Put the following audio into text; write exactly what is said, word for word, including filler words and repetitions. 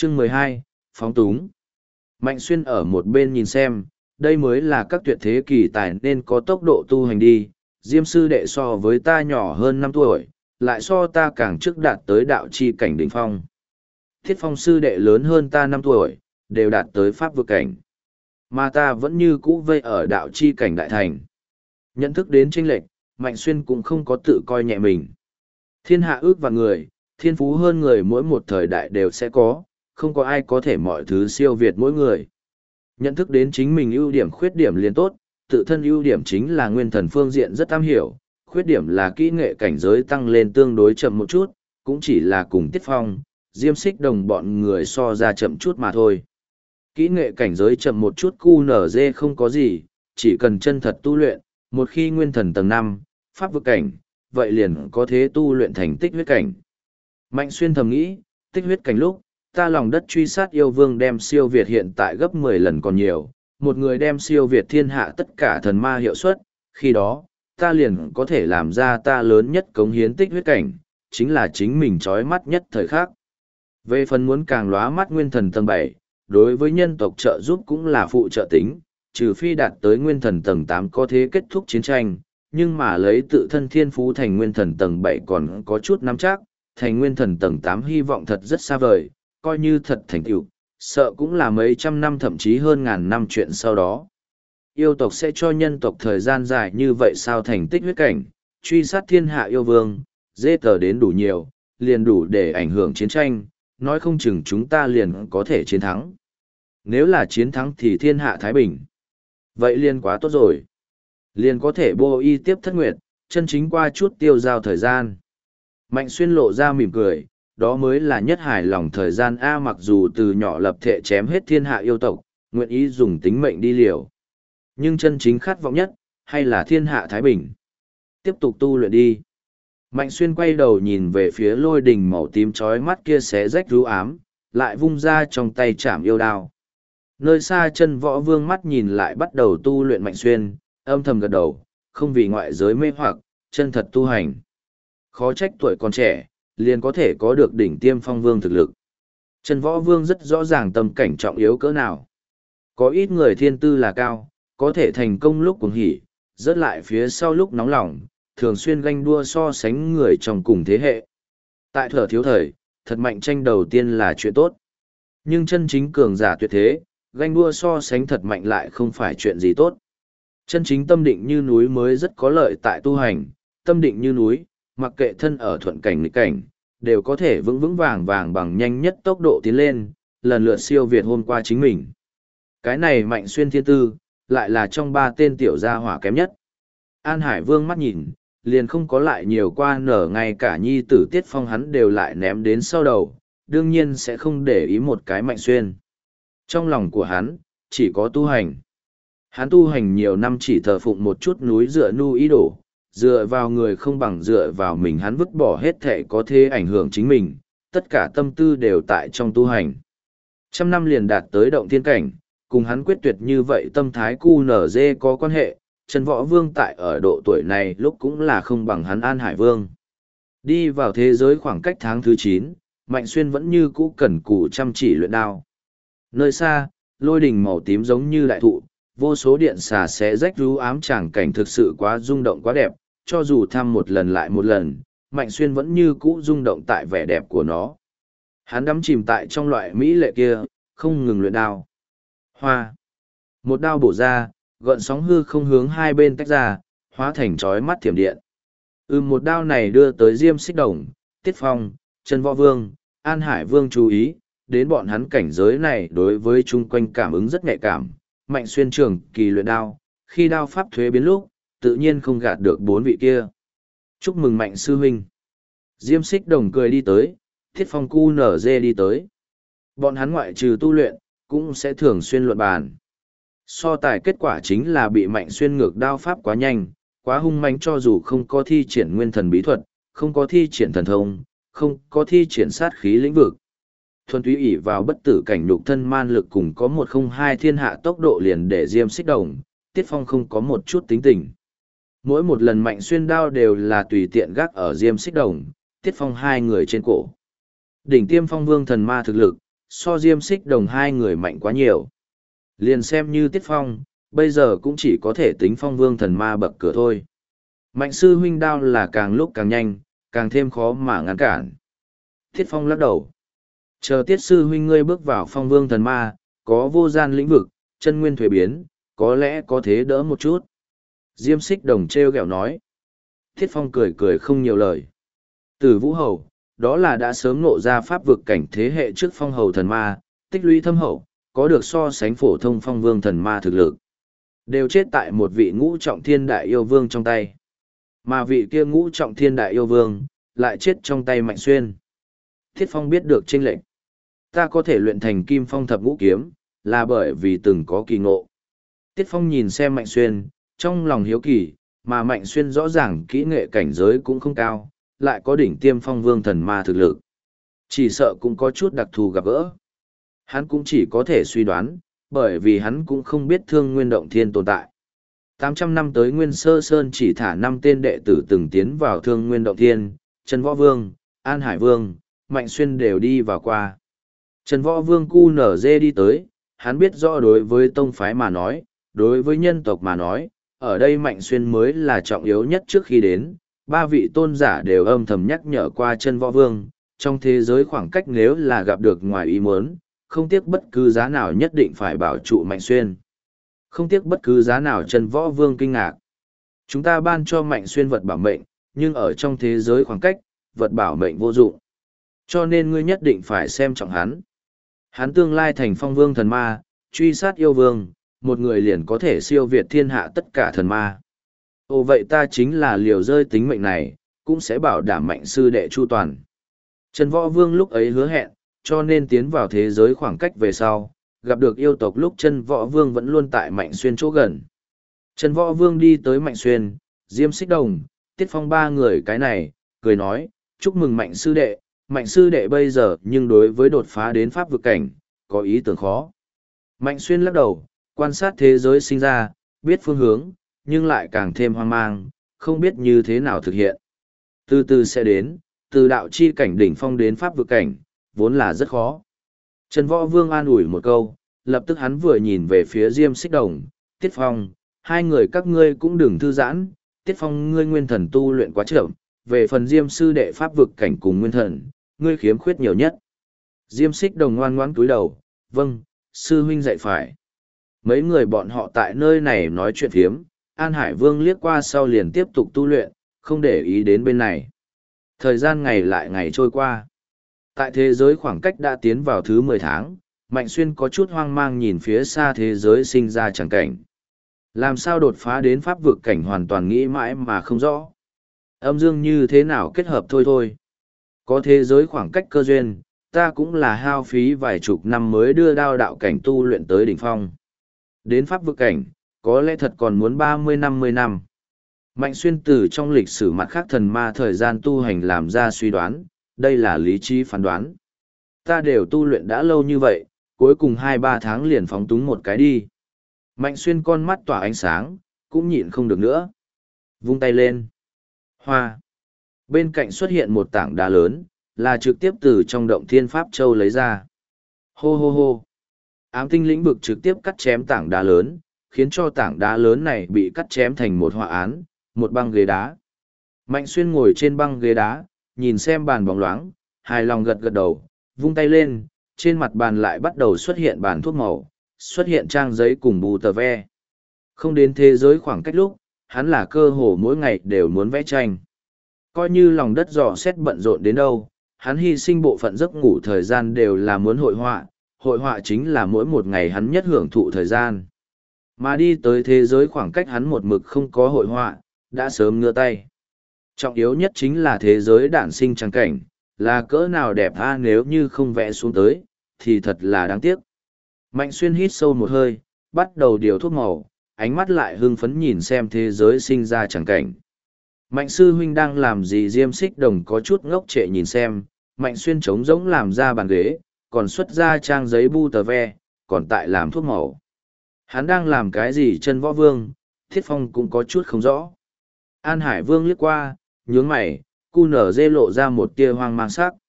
Chương mười hai, Phóng túng. Mạnh Xuyên ở một bên nhìn xem, đây mới là các tuyệt thế kỳ tài nên có tốc độ tu hành đi. Diêm sư đệ so với ta nhỏ hơn năm tuổi, lại so ta càng trước đạt tới đạo chi cảnh đỉnh phong. Thiết Phong sư đệ lớn hơn ta năm tuổi, đều đạt tới pháp vực cảnh. Mà ta vẫn như cũ vây ở đạo chi cảnh đại thành. Nhận thức đến chênh lệch, Mạnh Xuyên cũng không có tự coi nhẹ mình. Thiên hạ ước vạn người, thiên phú hơn người mỗi một thời đại đều sẽ có, không có ai có thể mọi thứ siêu việt mỗi người. Nhận thức đến chính mình ưu điểm khuyết điểm liền tốt, tự thân ưu điểm chính là nguyên thần phương diện rất am hiểu, khuyết điểm là kỹ nghệ cảnh giới tăng lên tương đối chậm một chút, cũng chỉ là cùng Tiết Phong, Diêm Xích Đồng bọn người so ra chậm chút mà thôi. Kỹ nghệ cảnh giới chậm một chút cu nở dê không có gì, chỉ cần chân thật tu luyện, một khi nguyên thần tầng năm, pháp vực cảnh, vậy liền có thế tu luyện thành tích huyết cảnh. Mạnh Xuyên thầm nghĩ, tích huyết cảnh lúc, ta lòng đất truy sát yêu vương đem siêu việt hiện tại gấp mười lần còn nhiều, một người đem siêu việt thiên hạ tất cả thần ma hiệu suất, khi đó, ta liền có thể làm ra ta lớn nhất cống hiến tích huyết cảnh, chính là chính mình trói mắt nhất thời khắc. Về phần muốn càng lóa mắt nguyên thần tầng bảy, đối với nhân tộc trợ giúp cũng là phụ trợ tính, trừ phi đạt tới nguyên thần tầng tám có thể kết thúc chiến tranh, nhưng mà lấy tự thân thiên phú thành nguyên thần tầng bảy còn có chút nắm chắc, thành nguyên thần tầng tám hy vọng thật rất xa vời, coi như thật thành tựu, sợ cũng là mấy trăm năm thậm chí hơn ngàn năm chuyện sau đó. Yêu tộc sẽ cho nhân tộc thời gian dài như vậy sao thành tích huyết cảnh, truy sát thiên hạ yêu vương, dê tờ đến đủ nhiều, liền đủ để ảnh hưởng chiến tranh, nói không chừng chúng ta liền có thể chiến thắng. Nếu là chiến thắng thì thiên hạ Thái Bình. Vậy liền quá tốt rồi. Liền có thể bô y tiếp thất nguyệt, chân chính qua chút tiêu giao thời gian. Mạnh Xuyên lộ ra mỉm cười, đó mới là nhất hài lòng thời gian A, mặc dù từ nhỏ lập thệ chém hết thiên hạ yêu tộc, nguyện ý dùng tính mệnh đi liều. Nhưng chân chính khát vọng nhất, hay là thiên hạ Thái Bình. Tiếp tục tu luyện đi. Mạnh Xuyên quay đầu nhìn về phía lôi đình màu tím chói mắt kia xé rách rú ám, lại vung ra trong tay chạm yêu đao. Nơi xa chân võ vương mắt nhìn lại bắt đầu tu luyện Mạnh Xuyên, âm thầm gật đầu, không vì ngoại giới mê hoặc, chân thật tu hành. Khó trách tuổi còn trẻ, liền có thể có được đỉnh tiêm phong vương thực lực. Chân võ vương rất rõ ràng tâm cảnh trọng yếu cỡ nào. Có ít người thiên tư là cao, có thể thành công lúc cuồng hỉ, rớt lại phía sau lúc nóng lòng, thường xuyên ganh đua so sánh người trong cùng thế hệ. Tại thở thiếu thời, thật mạnh tranh đầu tiên là chuyện tốt. Nhưng chân chính cường giả tuyệt thế, ganh đua so sánh thật mạnh lại không phải chuyện gì tốt. Chân chính tâm định như núi mới rất có lợi tại tu hành, tâm định như núi, mặc kệ thân ở thuận cảnh nghịch cảnh, đều có thể vững vững vàng vàng bằng nhanh nhất tốc độ tiến lên, lần lượt siêu việt hôm qua chính mình. Cái này Mạnh Xuyên thiên tư, lại là trong ba tên tiểu gia hỏa kém nhất. An Hải Vương mắt nhìn, liền không có lại nhiều qua nở, ngay cả nhi tử Tiết Phong hắn đều lại ném đến sau đầu, đương nhiên sẽ không để ý một cái Mạnh Xuyên. Trong lòng của hắn, chỉ có tu hành. Hắn tu hành nhiều năm chỉ thờ phụng một chút núi dựa nu ý đồ, dựa vào người không bằng dựa vào mình, hắn vứt bỏ hết thể có thể ảnh hưởng chính mình, tất cả tâm tư đều tại trong tu hành. Trăm năm liền đạt tới động thiên cảnh, cùng hắn quyết tuyệt như vậy tâm thái cu nở dê có quan hệ, Trần Võ Vương tại ở độ tuổi này lúc cũng là không bằng hắn An Hải Vương. Đi vào thế giới khoảng cách tháng thứ chín, Mạnh Xuyên vẫn như cũ cần cù chăm chỉ luyện đao. Nơi xa, lôi đình màu tím giống như đại thụ, vô số điện xà xé rách rú ám, tràng cảnh thực sự quá rung động quá đẹp, cho dù thăm một lần lại một lần, Mạnh Xuyên vẫn như cũ rung động tại vẻ đẹp của nó. Hắn đắm chìm tại trong loại mỹ lệ kia, không ngừng luyện đao. Hoa. Một đao bổ ra, gợn sóng hư không hướng hai bên tách ra, hóa thành chói mắt thiểm điện. Ừ, một đao này đưa tới Diêm Xích Đồng, Tiết Phong, Trần Võ Vương, An Hải Vương chú ý, đến bọn hắn cảnh giới này đối với chung quanh cảm ứng rất nhạy cảm. Mạnh Xuyên trường kỳ luyện đao, khi đao pháp thuế biến lúc, tự nhiên không gạt được bốn vị kia. Chúc mừng Mạnh sư huynh. Diêm Xích Đồng cười đi tới, Thiết Phong cu nở dê đi tới. Bọn hắn ngoại trừ tu luyện, cũng sẽ thường xuyên luận bàn. So tài kết quả chính là bị Mạnh Xuyên ngược đao pháp quá nhanh, quá hung mãnh, cho dù không có thi triển nguyên thần bí thuật, không có thi triển thần thông, không có thi triển sát khí lĩnh vực. Thuần túy ỷ vào bất tử cảnh nhục thân man lực cùng có một không hai thiên hạ tốc độ liền để Diêm Xích Đồng, Tiết Phong không có một chút tính tình. Mỗi một lần Mạnh Xuyên đao đều là tùy tiện gác ở Diêm Xích Đồng, Tiết Phong hai người trên cổ. Đỉnh tiêm phong vương thần ma thực lực, so Diêm Xích Đồng hai người mạnh quá nhiều. Liền xem như Tiết Phong, bây giờ cũng chỉ có thể tính phong vương thần ma bậc cửa thôi. Mạnh sư huynh đao là càng lúc càng nhanh, càng thêm khó mà ngăn cản. Tiết Phong lắc đầu. Chờ Tiết sư huynh ngươi bước vào phong vương thần ma, có vô gian lĩnh vực, chân nguyên thuế biến, có lẽ có thế đỡ một chút. Diêm Xích Đồng treo gẹo nói. Tiết Phong cười cười không nhiều lời. Từ Vũ Hầu, đó là đã sớm nộ ra pháp vực cảnh thế hệ trước phong hầu thần ma, tích lũy thâm hậu, có được so sánh phổ thông phong vương thần ma thực lực. Đều chết tại một vị ngũ trọng thiên đại yêu vương trong tay. Mà vị kia ngũ trọng thiên đại yêu vương, lại chết trong tay Mạnh Xuyên. Thiết Phong biết được chênh lệch. Ta có thể luyện thành kim phong thập ngũ kiếm, là bởi vì từng có kỳ ngộ. Tiết Phong nhìn xem Mạnh Xuyên, trong lòng hiếu kỳ, mà Mạnh Xuyên rõ ràng kỹ nghệ cảnh giới cũng không cao, lại có đỉnh tiêm phong vương thần ma thực lực. Chỉ sợ cũng có chút đặc thù gặp gỡ. Hắn cũng chỉ có thể suy đoán, bởi vì hắn cũng không biết Thương Nguyên Động Thiên tồn tại. tám trăm năm tới Nguyên Sơ Sơn chỉ thả năm tên đệ tử từng tiến vào Thương Nguyên Động Thiên, Trần Võ Vương, An Hải Vương, Mạnh Xuyên đều đi vào qua. Trần Võ Vương cu nở dê đi tới, hắn biết rõ đối với tông phái mà nói, đối với nhân tộc mà nói, ở đây Mạnh Xuyên mới là trọng yếu nhất trước khi đến. Ba vị tôn giả đều âm thầm nhắc nhở qua Trần Võ Vương, trong thế giới khoảng cách nếu là gặp được ngoài ý muốn, không tiếc bất cứ giá nào nhất định phải bảo trụ Mạnh Xuyên. Không tiếc bất cứ giá nào Trần Võ Vương kinh ngạc. Chúng ta ban cho Mạnh Xuyên vật bảo mệnh, nhưng ở trong thế giới khoảng cách, vật bảo mệnh vô dụng. Cho nên ngươi nhất định phải xem trọng hắn. Hắn tương lai thành phong vương thần ma, truy sát yêu vương, một người liền có thể siêu việt thiên hạ tất cả thần ma. Ồ vậy ta chính là liều rơi tính mệnh này, cũng sẽ bảo đảm Mạnh sư đệ chu toàn. Trần Võ Vương lúc ấy hứa hẹn, cho nên tiến vào thế giới khoảng cách về sau, gặp được yêu tộc lúc Trần Võ Vương vẫn luôn tại Mạnh Xuyên chỗ gần. Trần Võ Vương đi tới Mạnh Xuyên, Diêm Xích Đồng, Tiết Phong ba người cái này, cười nói, chúc mừng Mạnh sư đệ, Mạnh sư đệ bây giờ nhưng đối với đột phá đến pháp vực cảnh, có ý tưởng khó. Mạnh Xuyên lắc đầu, quan sát thế giới sinh ra, biết phương hướng, nhưng lại càng thêm hoang mang, không biết như thế nào thực hiện. Từ từ sẽ đến, từ đạo chi cảnh đỉnh phong đến pháp vực cảnh, vốn là rất khó. Trần Võ Vương an ủi một câu, lập tức hắn vừa nhìn về phía Diêm Xích Đồng, Tiết Phong, hai người các ngươi cũng đừng thư giãn, Tiết Phong ngươi nguyên thần tu luyện quá chậm, về phần Diêm sư đệ pháp vực cảnh cùng nguyên thần, ngươi khiếm khuyết nhiều nhất. Diêm Xích Đồng ngoan ngoãn cúi đầu, vâng, sư huynh dạy phải. Mấy người bọn họ tại nơi này nói chuyện phiếm, An Hải Vương liếc qua sau liền tiếp tục tu luyện, không để ý đến bên này. Thời gian ngày lại ngày trôi qua. Tại thế giới khoảng cách đã tiến vào thứ mười tháng, Mạnh Xuyên có chút hoang mang nhìn phía xa thế giới sinh ra chẳng cảnh. Làm sao đột phá đến pháp vực cảnh hoàn toàn nghĩ mãi mà không rõ. Âm dương như thế nào kết hợp thôi thôi. Có thế giới khoảng cách cơ duyên, ta cũng là hao phí vài chục năm mới đưa đao đạo cảnh tu luyện tới đỉnh phong. Đến pháp vực cảnh, có lẽ thật còn muốn ba mươi năm mươi năm. Mạnh Xuyên từ trong lịch sử mặt khác thần ma thời gian tu hành làm ra suy đoán, đây là lý trí phán đoán. Ta đều tu luyện đã lâu như vậy, cuối cùng hai ba tháng liền phóng túng một cái đi. Mạnh Xuyên con mắt tỏa ánh sáng, cũng nhịn không được nữa. Vung tay lên. Hoa. Bên cạnh xuất hiện một tảng đá lớn, là trực tiếp từ trong động thiên Pháp Châu lấy ra. Hô hô hô. Ám tinh lĩnh vực trực tiếp cắt chém tảng đá lớn, khiến cho tảng đá lớn này bị cắt chém thành một họa án, một băng ghế đá. Mạnh Xuyên ngồi trên băng ghế đá, nhìn xem bàn bóng loáng, hài lòng gật gật đầu, vung tay lên, trên mặt bàn lại bắt đầu xuất hiện bàn thuốc màu, xuất hiện trang giấy cùng bù tờ ve. Không đến thế giới khoảng cách lúc, hắn là cơ hồ mỗi ngày đều muốn vẽ tranh. Coi như lòng đất dò xét bận rộn đến đâu, hắn hy sinh bộ phận giấc ngủ thời gian đều là muốn hội họa, hội họa chính là mỗi một ngày hắn nhất hưởng thụ thời gian. Mà đi tới thế giới khoảng cách hắn một mực không có hội họa, đã sớm ngưa tay. Trọng yếu nhất chính là thế giới đản sinh trắng cảnh, là cỡ nào đẹp a nếu như không vẽ xuống tới, thì thật là đáng tiếc. Mạnh Xuyên hít sâu một hơi, bắt đầu điều thuốc màu, ánh mắt lại hưng phấn nhìn xem thế giới sinh ra trắng cảnh. Mạnh sư huynh đang làm gì? Diêm Xích Đồng có chút ngốc trệ nhìn xem, Mạnh Xuyên trống rỗng làm ra bàn ghế, còn xuất ra trang giấy bu tờ ve, còn tại làm thuốc màu. Hắn đang làm cái gì? Trần Võ Vương, Thiết Phong cũng có chút không rõ. An Hải Vương liếc qua, nhướng mày, cu nở dê lộ ra một tia hoang mang sắc.